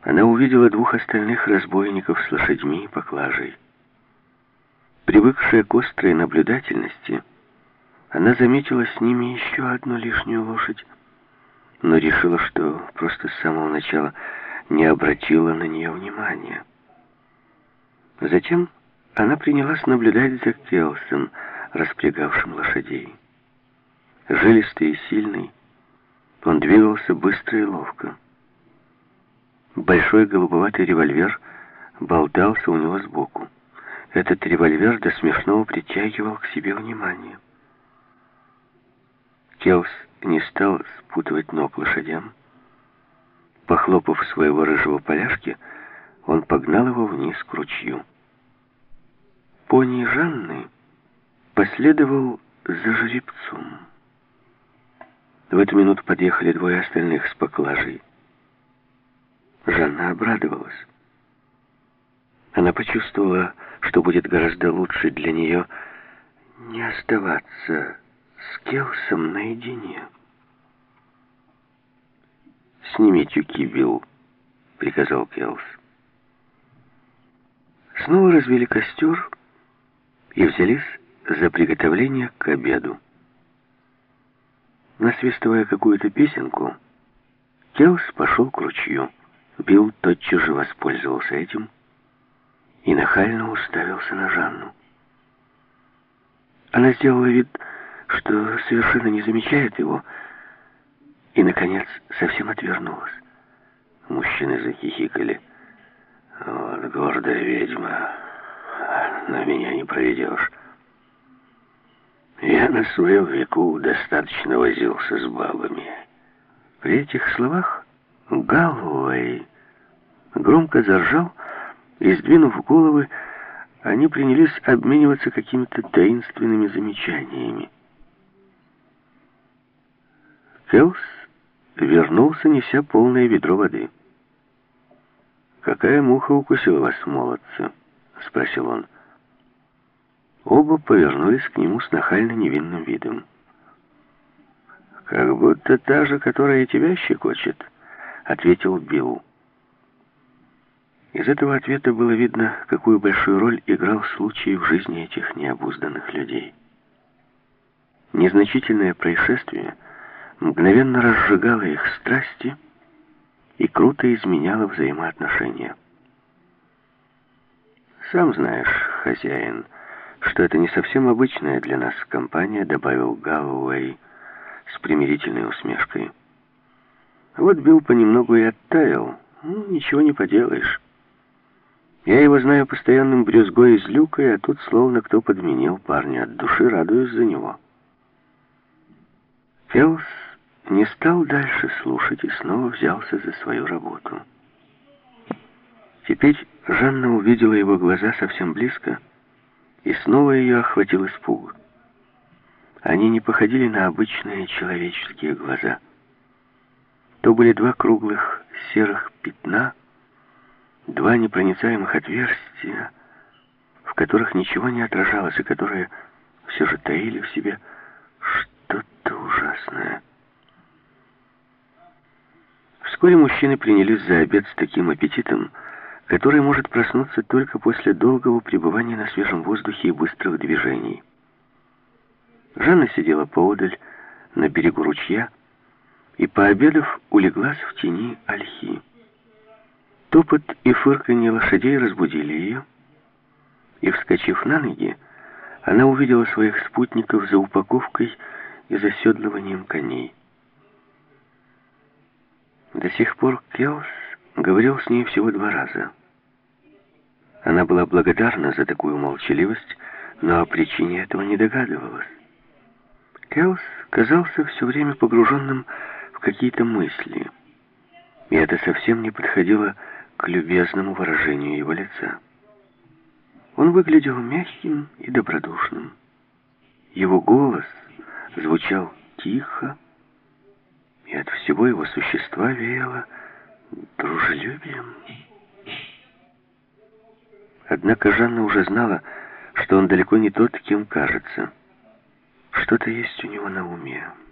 она увидела двух остальных разбойников с лошадьми и поклажей. Привыкшая к острой наблюдательности, она заметила с ними еще одну лишнюю лошадь, но решила, что просто с самого начала не обратила на нее внимания. Затем она принялась наблюдать за Келсом, распрягавшим лошадей. Жилистый и сильный, он двигался быстро и ловко. Большой голубоватый револьвер болтался у него сбоку. Этот револьвер до смешного притягивал к себе внимание. Келс не стал спутывать ног лошадям. Похлопав своего рыжего поляшки, он погнал его вниз к ручью. Пони Жанны последовал за жеребцом. В эту минуту подъехали двое остальных с поклажей. Жанна обрадовалась. Она почувствовала, что будет гораздо лучше для нее не оставаться с Келсом наедине. «Сними тюки, Билл», — приказал Келс. Снова развели костер и взялись за приготовление к обеду. Насвистывая какую-то песенку, Келс пошел к ручью. Билл тотчас же воспользовался этим и нахально уставился на Жанну. Она сделала вид, что совершенно не замечает его, и, наконец, совсем отвернулась. Мужчины захихикали. «Вот гордая ведьма, на меня не проведешь. Я на своем веку достаточно возился с бабами». При этих словах Галлоуэй громко заржал, и, сдвинув головы, они принялись обмениваться какими-то таинственными замечаниями. Келс вернулся, неся полное ведро воды. «Какая муха укусила вас, молодцы?» — спросил он. Оба повернулись к нему с нахально невинным видом. «Как будто та же, которая тебя щекочет», — ответил Билл. Из этого ответа было видно, какую большую роль играл случай в жизни этих необузданных людей. Незначительное происшествие мгновенно разжигало их страсти и круто изменяло взаимоотношения. «Сам знаешь, хозяин, что это не совсем обычная для нас компания», — добавил Галлоуэй с примирительной усмешкой. «Вот Билл понемногу и оттаял. Ничего не поделаешь. Я его знаю постоянным брюзгой из люка, а тут словно кто подменил парня. От души радуюсь за него». Келс не стал дальше слушать и снова взялся за свою работу. Теперь Жанна увидела его глаза совсем близко, и снова ее охватил испуг. Они не походили на обычные человеческие глаза. То были два круглых серых пятна, два непроницаемых отверстия, в которых ничего не отражалось, и которые все же таили в себе что-то ужасное. Вскоре мужчины принялись за обед с таким аппетитом, который может проснуться только после долгого пребывания на свежем воздухе и быстрых движений. Жанна сидела поодаль, на берегу ручья, и, пообедав, улеглась в тени ольхи. Топот и фырканье лошадей разбудили ее, и, вскочив на ноги, она увидела своих спутников за упаковкой и заседлыванием коней. До сих пор Келс говорил с ней всего 2 раза. Она была благодарна за такую молчаливость, но о причине этого не догадывалась. Келс казался все время погруженным в какие-то мысли, и это совсем не подходило к любезному выражению его лица. Он выглядел мягким и добродушным. Его голос звучал тихо, и от всего его существа веяло дружелюбием. Однако Жанна уже знала, что он далеко не тот, кем кажется. Что-то есть у него на уме.